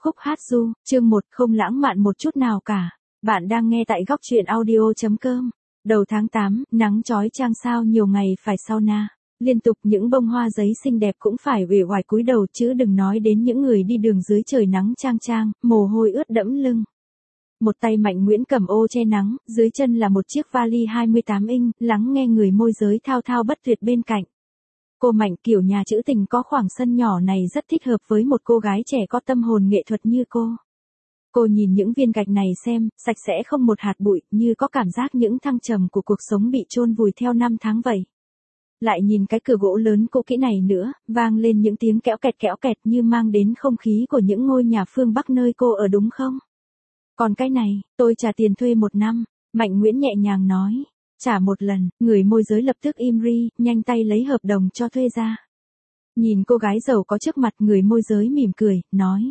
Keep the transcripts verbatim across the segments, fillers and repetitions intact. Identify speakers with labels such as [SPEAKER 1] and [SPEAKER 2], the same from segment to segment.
[SPEAKER 1] Khúc hát du, chương một, không lãng mạn một chút nào cả. Bạn đang nghe tại góc truyện audio.com. Đầu tháng tám, nắng chói chang sao nhiều ngày phải sauna. Liên tục những bông hoa giấy xinh đẹp cũng phải uể oải cúi đầu, chứ đừng nói đến những người đi đường dưới trời nắng chang chang, mồ hôi ướt đẫm lưng. Một tay Mạnh Nguyễn cầm ô che nắng, dưới chân là một chiếc vali hai mươi tám inch, lắng nghe người môi giới thao thao bất tuyệt bên cạnh. Cô Mạnh, kiểu nhà trữ tình có khoảng sân nhỏ này rất thích hợp với một cô gái trẻ có tâm hồn nghệ thuật như cô. Cô nhìn những viên gạch này xem, sạch sẽ không một hạt bụi, như có cảm giác những thăng trầm của cuộc sống bị chôn vùi theo năm tháng vậy. Lại nhìn cái cửa gỗ lớn cũ kỹ này nữa, vang lên những tiếng kẽo kẹt kẽo kẹt như mang đến không khí của những ngôi nhà phương Bắc nơi cô ở đúng không? Còn cái này, tôi trả tiền thuê một năm, Mạnh Nguyễn nhẹ nhàng nói. Trả một lần, người môi giới lập tức im ri, nhanh tay lấy hợp đồng cho thuê ra. Nhìn cô gái giàu có trước mặt, người môi giới mỉm cười, nói.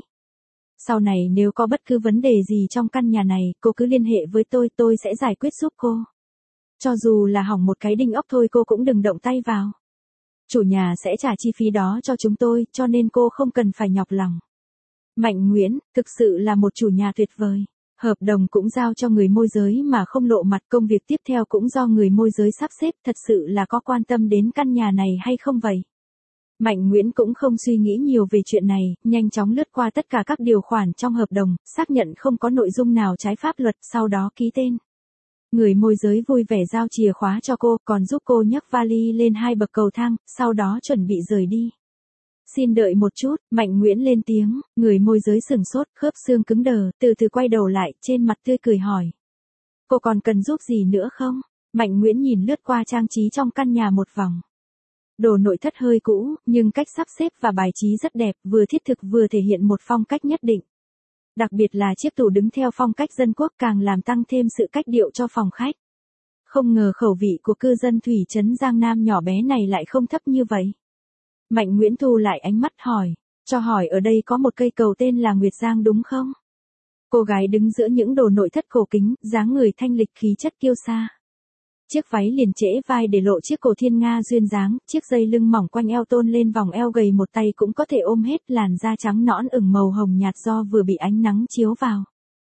[SPEAKER 1] Sau này nếu có bất cứ vấn đề gì trong căn nhà này, cô cứ liên hệ với tôi, tôi sẽ giải quyết giúp cô. Cho dù là hỏng một cái đinh ốc thôi cô cũng đừng động tay vào. Chủ nhà sẽ trả chi phí đó cho chúng tôi, cho nên cô không cần phải nhọc lòng. Mạnh Nguyễn, thực sự là một chủ nhà tuyệt vời. Hợp đồng cũng giao cho người môi giới mà không lộ mặt, công việc tiếp theo cũng do người môi giới sắp xếp, thật sự là có quan tâm đến căn nhà này hay không vậy? Mạnh Nguyễn cũng không suy nghĩ nhiều về chuyện này, nhanh chóng lướt qua tất cả các điều khoản trong hợp đồng, xác nhận không có nội dung nào trái pháp luật, sau đó ký tên. Người môi giới vui vẻ giao chìa khóa cho cô, còn giúp cô nhấc vali lên hai bậc cầu thang, sau đó chuẩn bị rời đi. Xin đợi một chút, Mạnh Nguyễn lên tiếng, người môi giới sửng sốt, khớp xương cứng đờ, từ từ quay đầu lại, trên mặt tươi cười hỏi. Cô còn cần giúp gì nữa không? Mạnh Nguyễn nhìn lướt qua trang trí trong căn nhà một vòng. Đồ nội thất hơi cũ, nhưng cách sắp xếp và bài trí rất đẹp, vừa thiết thực vừa thể hiện một phong cách nhất định. Đặc biệt là chiếc tủ đứng theo phong cách dân quốc càng làm tăng thêm sự cách điệu cho phòng khách. Không ngờ khẩu vị của cư dân Thủy Trấn Giang Nam nhỏ bé này lại không thấp như vậy. Mạnh Nguyễn thu lại ánh mắt hỏi, cho hỏi ở đây có một cây cầu tên là Nguyệt Giang đúng không? Cô gái đứng giữa những đồ nội thất cổ kính, dáng người thanh lịch khí chất kiêu sa. Chiếc váy liền trễ vai để lộ chiếc cổ thiên nga duyên dáng, chiếc dây lưng mỏng quanh eo tôn lên vòng eo gầy, một tay cũng có thể ôm hết, làn da trắng nõn ửng màu hồng nhạt do vừa bị ánh nắng chiếu vào.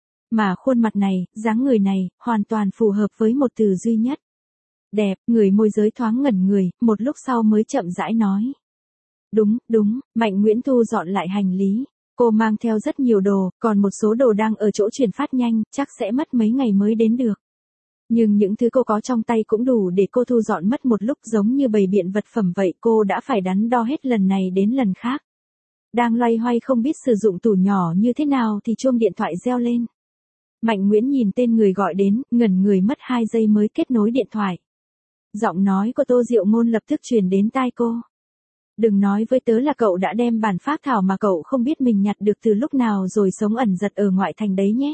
[SPEAKER 1] Mà khuôn mặt này, dáng người này, hoàn toàn phù hợp với một từ duy nhất. Đẹp, người môi giới thoáng ngẩn người, một lúc sau mới chậm rãi nói. Đúng, đúng, Mạnh Nguyễn thu dọn lại hành lý. Cô mang theo rất nhiều đồ, còn một số đồ đang ở chỗ chuyển phát nhanh, chắc sẽ mất mấy ngày mới đến được. Nhưng những thứ cô có trong tay cũng đủ để cô thu dọn mất một lúc, giống như bày biện vật phẩm vậy, cô đã phải đắn đo hết lần này đến lần khác. Đang loay hoay không biết sử dụng tủ nhỏ như thế nào thì chuông điện thoại reo lên. Mạnh Nguyễn nhìn tên người gọi đến, ngẩn người mất hai giây mới kết nối điện thoại. Giọng nói của Tô Diệu Ngôn lập tức truyền đến tai cô. Đừng nói với tớ là cậu đã đem bản phác thảo mà cậu không biết mình nhặt được từ lúc nào rồi sống ẩn giật ở ngoại thành đấy nhé.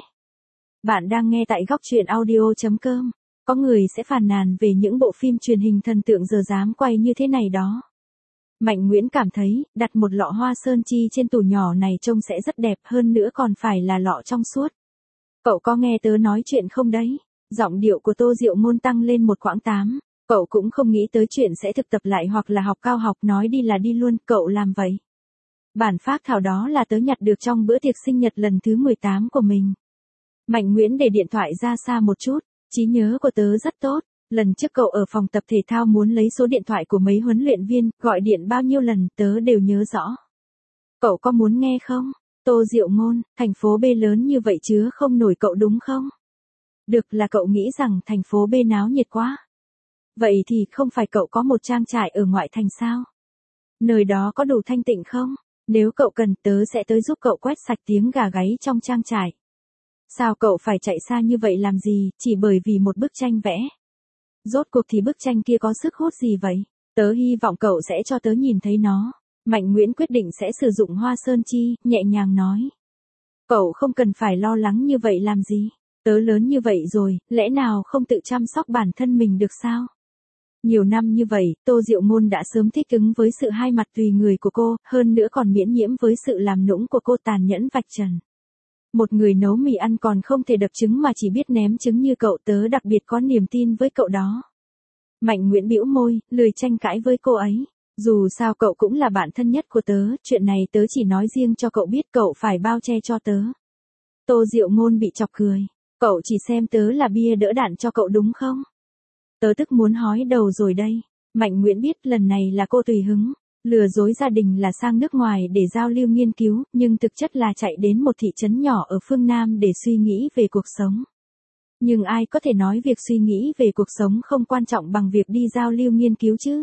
[SPEAKER 1] Bạn đang nghe tại góc truyện audio.com. Có người sẽ phàn nàn về những bộ phim truyền hình thần tượng giờ dám quay như thế này đó. Mạnh Nguyễn cảm thấy, đặt một lọ hoa sơn chi trên tủ nhỏ này trông sẽ rất đẹp, hơn nữa còn phải là lọ trong suốt. Cậu có nghe tớ nói chuyện không đấy? Giọng điệu của Tô Diệu Ngôn tăng lên một quãng tám. Cậu cũng không nghĩ tới chuyện sẽ thực tập lại hoặc là học cao học, nói đi là đi luôn, cậu làm vậy. Bản phác thảo đó là tớ nhặt được trong bữa tiệc sinh nhật lần thứ mười tám của mình. Mạnh Nguyễn để điện thoại ra xa một chút, trí nhớ của tớ rất tốt, lần trước cậu ở phòng tập thể thao muốn lấy số điện thoại của mấy huấn luyện viên, gọi điện bao nhiêu lần, tớ đều nhớ rõ. Cậu có muốn nghe không? Tô Diệu Ngôn, thành phố B lớn như vậy chứ không nổi cậu đúng không? Được, là cậu nghĩ rằng thành phố B náo nhiệt quá. Vậy thì không phải cậu có một trang trại ở ngoại thành sao? Nơi đó có đủ thanh tịnh không? Nếu cậu cần, tớ sẽ tới giúp cậu quét sạch tiếng gà gáy trong trang trại. Sao cậu phải chạy xa như vậy làm gì, chỉ bởi vì một bức tranh vẽ? Rốt cuộc thì bức tranh kia có sức hút gì vậy? Tớ hy vọng cậu sẽ cho tớ nhìn thấy nó. Mạnh Nguyễn quyết định sẽ sử dụng hoa sơn chi, nhẹ nhàng nói. Cậu không cần phải lo lắng như vậy làm gì? Tớ lớn như vậy rồi, lẽ nào không tự chăm sóc bản thân mình được sao? Nhiều năm như vậy, Tô Diệu Ngôn đã sớm thích ứng với sự hai mặt tùy người của cô, hơn nữa còn miễn nhiễm với sự làm nũng của cô tàn nhẫn vạch trần. Một người nấu mì ăn còn không thể đập trứng mà chỉ biết ném trứng như cậu, tớ đặc biệt có niềm tin với cậu đó. Mạnh Nguyễn bĩu môi, lười tranh cãi với cô ấy. Dù sao cậu cũng là bạn thân nhất của tớ, chuyện này tớ chỉ nói riêng cho cậu biết, cậu phải bao che cho tớ. Tô Diệu Ngôn bị chọc cười. Cậu chỉ xem tớ là bia đỡ đạn cho cậu đúng không? Tớ tức muốn hói đầu rồi đây. Mạnh Nguyễn biết lần này là cô tùy hứng, lừa dối gia đình là sang nước ngoài để giao lưu nghiên cứu, nhưng thực chất là chạy đến một thị trấn nhỏ ở phương Nam để suy nghĩ về cuộc sống. Nhưng ai có thể nói việc suy nghĩ về cuộc sống không quan trọng bằng việc đi giao lưu nghiên cứu chứ?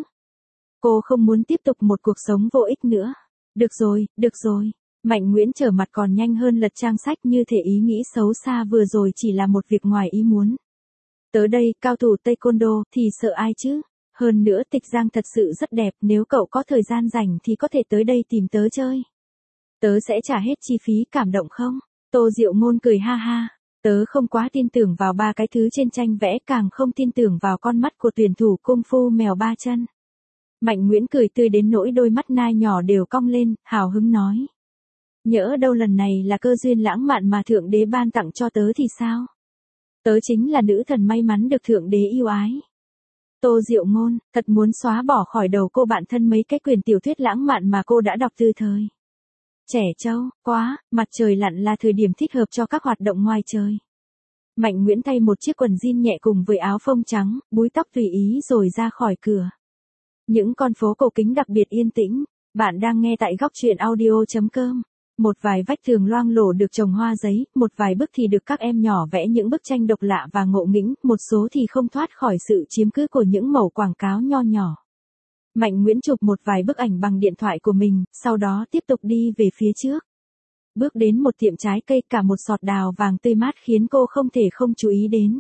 [SPEAKER 1] Cô không muốn tiếp tục một cuộc sống vô ích nữa. Được rồi, được rồi. Mạnh Nguyễn trở mặt còn nhanh hơn lật trang sách, như thể ý nghĩ xấu xa vừa rồi chỉ là một việc ngoài ý muốn. Tới đây, cao thủ taekwondo, thì sợ ai chứ? Hơn nữa Tịch Giang thật sự rất đẹp, nếu cậu có thời gian rảnh thì có thể tới đây tìm tớ chơi. Tớ sẽ trả hết chi phí, cảm động không? Tô Diệu Ngôn cười ha ha. Tớ không quá tin tưởng vào ba cái thứ trên tranh vẽ, càng không tin tưởng vào con mắt của tuyển thủ cung phu mèo ba chân. Mạnh Nguyễn cười tươi đến nỗi đôi mắt nai nhỏ đều cong lên, hào hứng nói. Nhỡ đâu lần này là cơ duyên lãng mạn mà Thượng Đế ban tặng cho tớ thì sao? Tớ chính là nữ thần may mắn được Thượng Đế yêu ái. Tô Diệu Ngôn, thật muốn xóa bỏ khỏi đầu cô bạn thân mấy cái quyển tiểu thuyết lãng mạn mà cô đã đọc từ thời trẻ trâu, quá, mặt trời lặn là thời điểm thích hợp cho các hoạt động ngoài trời. Mạnh Nguyễn thay một chiếc quần jean nhẹ cùng với áo phông trắng, búi tóc tùy ý rồi ra khỏi cửa. Những con phố cổ kính đặc biệt yên tĩnh. Bạn đang nghe tại góc truyện audio chấm com. Một vài vách tường loang lổ được trồng hoa giấy, một vài bức thì được các em nhỏ vẽ những bức tranh độc lạ và ngộ nghĩnh, một số thì không thoát khỏi sự chiếm cứ của những mẩu quảng cáo nho nhỏ. Mạnh Nguyễn chụp một vài bức ảnh bằng điện thoại của mình, sau đó tiếp tục đi về phía trước. Bước đến một tiệm trái cây, cả một sọt đào vàng tươi mát khiến cô không thể không chú ý đến.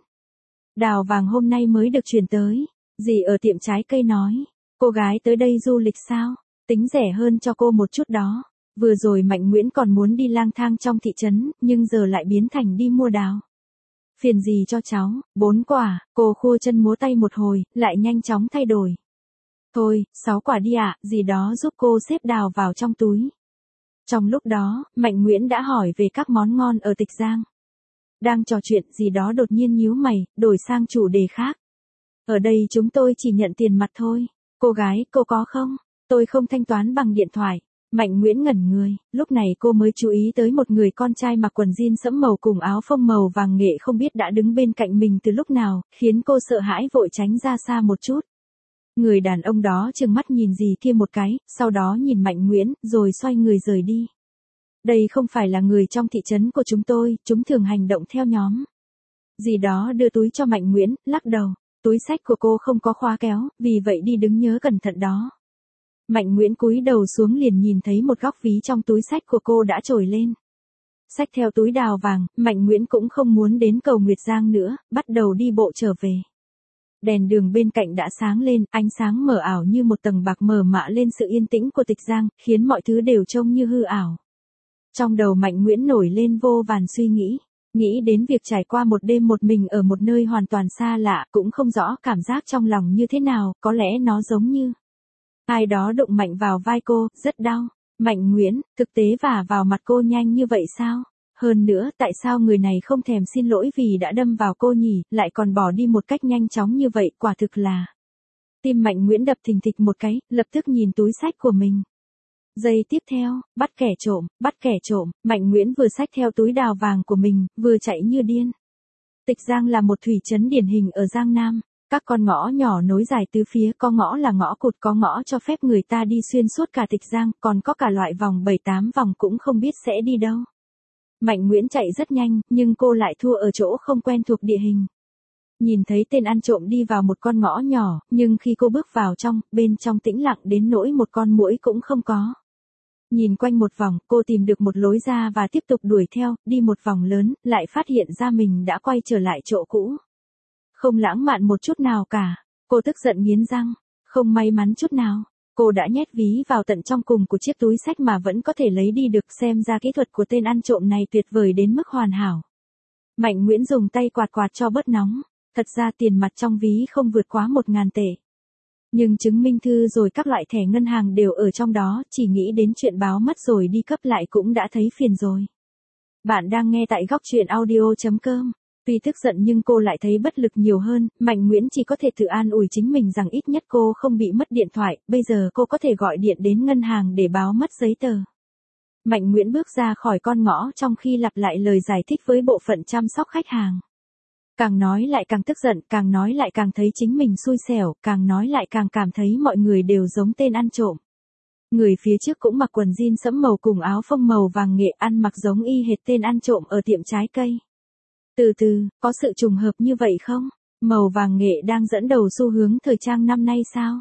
[SPEAKER 1] Đào vàng hôm nay mới được chuyển tới. Dì ở tiệm trái cây nói, cô gái tới đây du lịch sao? Tính rẻ hơn cho cô một chút đó. Vừa rồi Mạnh Nguyễn còn muốn đi lang thang trong thị trấn, nhưng giờ lại biến thành đi mua đào. Phiền gì cho cháu, bốn quả, cô khua chân múa tay một hồi, lại nhanh chóng thay đổi. Thôi, sáu quả đi ạ, gì đó giúp cô xếp đào vào trong túi. Trong lúc đó, Mạnh Nguyễn đã hỏi về các món ngon ở Tịch Giang. Đang trò chuyện gì đó đột nhiên nhíu mày, đổi sang chủ đề khác. Ở đây chúng tôi chỉ nhận tiền mặt thôi. Cô gái, cô có không? Tôi không thanh toán bằng điện thoại. Mạnh Nguyễn ngẩn người, lúc này cô mới chú ý tới một người con trai mặc quần jean sẫm màu cùng áo phông màu vàng nghệ không biết đã đứng bên cạnh mình từ lúc nào, khiến cô sợ hãi vội tránh ra xa một chút. Người đàn ông đó trừng mắt nhìn dì kia một cái, sau đó nhìn Mạnh Nguyễn, rồi xoay người rời đi. Đây không phải là người trong thị trấn của chúng tôi, chúng thường hành động theo nhóm. Dì đó đưa túi cho Mạnh Nguyễn, lắc đầu, túi xách của cô không có khóa kéo, vì vậy đi đứng nhớ cẩn thận đó. Mạnh Nguyễn cúi đầu xuống liền nhìn thấy một góc ví trong túi xách của cô đã trồi lên. Xách theo túi đào vàng, Mạnh Nguyễn cũng không muốn đến cầu Nguyệt Giang nữa, bắt đầu đi bộ trở về. Đèn đường bên cạnh đã sáng lên, ánh sáng mờ ảo như một tầng bạc mờ mạ lên sự yên tĩnh của Tịch Giang, khiến mọi thứ đều trông như hư ảo. Trong đầu Mạnh Nguyễn nổi lên vô vàn suy nghĩ, nghĩ đến việc trải qua một đêm một mình ở một nơi hoàn toàn xa lạ, cũng không rõ cảm giác trong lòng như thế nào, có lẽ nó giống như ai đó đụng mạnh vào vai cô, rất đau. Mạnh Nguyễn, thực tế vả vào mặt cô nhanh như vậy sao? Hơn nữa, tại sao người này không thèm xin lỗi vì đã đâm vào cô nhỉ, lại còn bỏ đi một cách nhanh chóng như vậy, quả thực là... Tim Mạnh Nguyễn đập thình thịch một cái, lập tức nhìn túi xách của mình. Giây tiếp theo, bắt kẻ trộm, bắt kẻ trộm, Mạnh Nguyễn vừa xách theo túi đào vàng của mình, vừa chạy như điên. Tịch Giang là một thủy trấn điển hình ở Giang Nam. Các con ngõ nhỏ nối dài tứ phía, có ngõ là ngõ cụt, có ngõ cho phép người ta đi xuyên suốt cả Tịch Giang, còn có cả loại vòng bảy tám vòng cũng không biết sẽ đi đâu. Mạnh Nguyễn chạy rất nhanh, nhưng cô lại thua ở chỗ không quen thuộc địa hình. Nhìn thấy tên ăn trộm đi vào một con ngõ nhỏ, nhưng khi cô bước vào trong, bên trong tĩnh lặng đến nỗi một con muỗi cũng không có. Nhìn quanh một vòng, cô tìm được một lối ra và tiếp tục đuổi theo, đi một vòng lớn, lại phát hiện ra mình đã quay trở lại chỗ cũ. Không lãng mạn một chút nào cả. Cô tức giận nghiến răng. Không may mắn chút nào. Cô đã nhét ví vào tận trong cùng của chiếc túi xách mà vẫn có thể lấy đi được, xem ra kỹ thuật của tên ăn trộm này tuyệt vời đến mức hoàn hảo. Mạnh Nguyễn dùng tay quạt quạt cho bớt nóng. Thật ra tiền mặt trong ví không vượt quá một ngàn tệ. Nhưng chứng minh thư rồi các loại thẻ ngân hàng đều ở trong đó, chỉ nghĩ đến chuyện báo mất rồi đi cấp lại cũng đã thấy phiền rồi. Bạn đang nghe tại góc truyện audio chấm com. Tuy tức giận nhưng cô lại thấy bất lực nhiều hơn, Mạnh Nguyễn chỉ có thể tự an ủi chính mình rằng ít nhất cô không bị mất điện thoại, bây giờ cô có thể gọi điện đến ngân hàng để báo mất giấy tờ. Mạnh Nguyễn bước ra khỏi con ngõ trong khi lặp lại lời giải thích với bộ phận chăm sóc khách hàng. Càng nói lại càng tức giận, càng nói lại càng thấy chính mình xui xẻo, càng nói lại càng cảm thấy mọi người đều giống tên ăn trộm. Người phía trước cũng mặc quần jean sẫm màu cùng áo phông màu vàng nghệ, ăn mặc giống y hệt tên ăn trộm ở tiệm trái cây. Từ từ, có sự trùng hợp như vậy không? Màu vàng nghệ đang dẫn đầu xu hướng thời trang năm nay sao?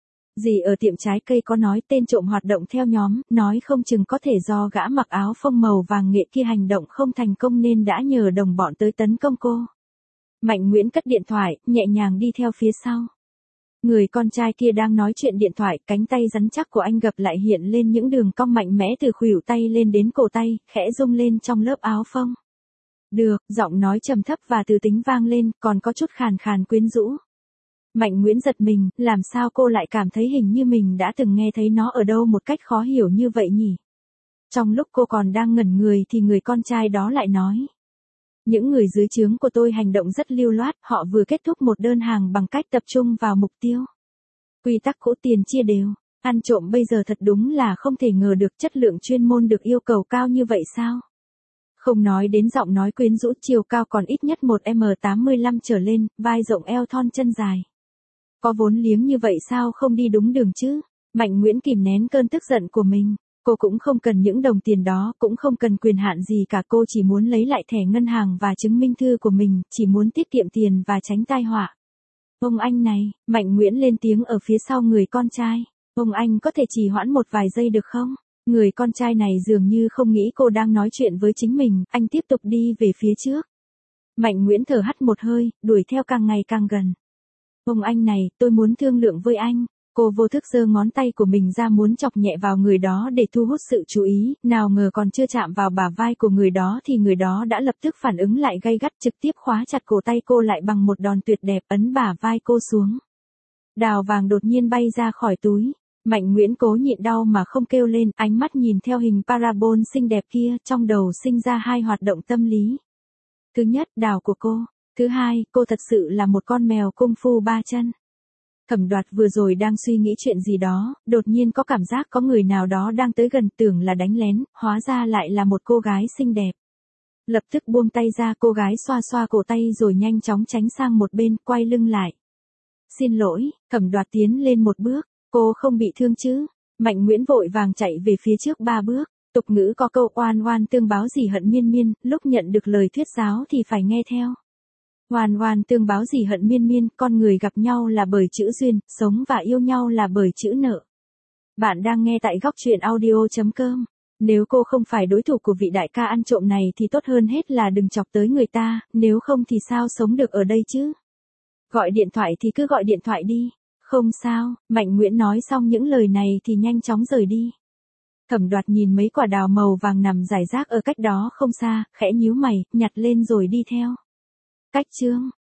[SPEAKER 1] Dì ở tiệm trái cây có nói tên trộm hoạt động theo nhóm, nói không chừng có thể do gã mặc áo phông màu vàng nghệ kia hành động không thành công nên đã nhờ đồng bọn tới tấn công cô. Mạnh Nguyễn cất điện thoại, nhẹ nhàng đi theo phía sau. Người con trai kia đang nói chuyện điện thoại, cánh tay rắn chắc của anh gập lại hiện lên những đường cong mạnh mẽ từ khuỷu tay lên đến cổ tay, khẽ rung lên trong lớp áo phông. Được, giọng nói trầm thấp và từ tính vang lên, còn có chút khàn khàn quyến rũ. Mạnh Nguyễn giật mình, làm sao cô lại cảm thấy hình như mình đã từng nghe thấy nó ở đâu một cách khó hiểu như vậy nhỉ? Trong lúc cô còn đang ngẩn người thì người con trai đó lại nói. Những người dưới trướng của tôi hành động rất lưu loát, họ vừa kết thúc một đơn hàng bằng cách tập trung vào mục tiêu. Quy tắc cũ tiền chia đều, ăn trộm bây giờ thật đúng là không thể ngờ được chất lượng chuyên môn được yêu cầu cao như vậy sao? Không nói đến giọng nói quyến rũ, chiều cao còn ít nhất một mét tám mươi lăm trở lên, vai rộng eo thon chân dài. Có vốn liếng như vậy sao không đi đúng đường chứ? Mạnh Nguyễn kìm nén cơn tức giận của mình. Cô cũng không cần những đồng tiền đó, cũng không cần quyền hạn gì cả, cô chỉ muốn lấy lại thẻ ngân hàng và chứng minh thư của mình, chỉ muốn tiết kiệm tiền và tránh tai họa. Ông anh này, Mạnh Nguyễn lên tiếng ở phía sau người con trai. Ông anh có thể trì hoãn một vài giây được không? Người con trai này dường như không nghĩ cô đang nói chuyện với chính mình, anh tiếp tục đi về phía trước. Mạnh Nguyễn thở hắt một hơi, đuổi theo càng ngày càng gần. Ông anh này, tôi muốn thương lượng với anh. Cô vô thức giơ ngón tay của mình ra muốn chọc nhẹ vào người đó để thu hút sự chú ý, nào ngờ còn chưa chạm vào bả vai của người đó thì người đó đã lập tức phản ứng lại gay gắt, trực tiếp khóa chặt cổ tay cô lại bằng một đòn tuyệt đẹp, ấn bả vai cô xuống. Đào vàng đột nhiên bay ra khỏi túi. Mạnh Nguyễn cố nhịn đau mà không kêu lên, ánh mắt nhìn theo hình parabol xinh đẹp kia, trong đầu sinh ra hai hoạt động tâm lý. Thứ nhất, đào của cô. Thứ hai, cô thật sự là một con mèo cung phu ba chân. Thẩm Đoạt vừa rồi đang suy nghĩ chuyện gì đó, đột nhiên có cảm giác có người nào đó đang tới gần, tưởng là đánh lén, hóa ra lại là một cô gái xinh đẹp. Lập tức buông tay ra, cô gái xoa xoa cổ tay rồi nhanh chóng tránh sang một bên, quay lưng lại. Xin lỗi, Thẩm Đoạt tiến lên một bước, cô không bị thương chứ? Mạnh Nguyễn vội vàng chạy về phía trước ba bước, tục ngữ có câu oan oan tương báo gì hận miên miên, lúc nhận được lời thuyết giáo thì phải nghe theo. Oan oan tương báo gì hận miên miên, con người gặp nhau là bởi chữ duyên, sống và yêu nhau là bởi chữ nợ. Bạn đang nghe tại góc truyện audio chấm com. Nếu cô không phải đối thủ của vị đại ca ăn trộm này thì tốt hơn hết là đừng chọc tới người ta, nếu không thì sao sống được ở đây chứ? Gọi điện thoại thì cứ gọi điện thoại đi. Không sao, Mạnh Nguyễn nói xong những lời này thì nhanh chóng rời đi. Thẩm Đoạt nhìn mấy quả đào màu vàng nằm rải rác ở cách đó không xa, khẽ nhíu mày, nhặt lên rồi đi theo. Cách chương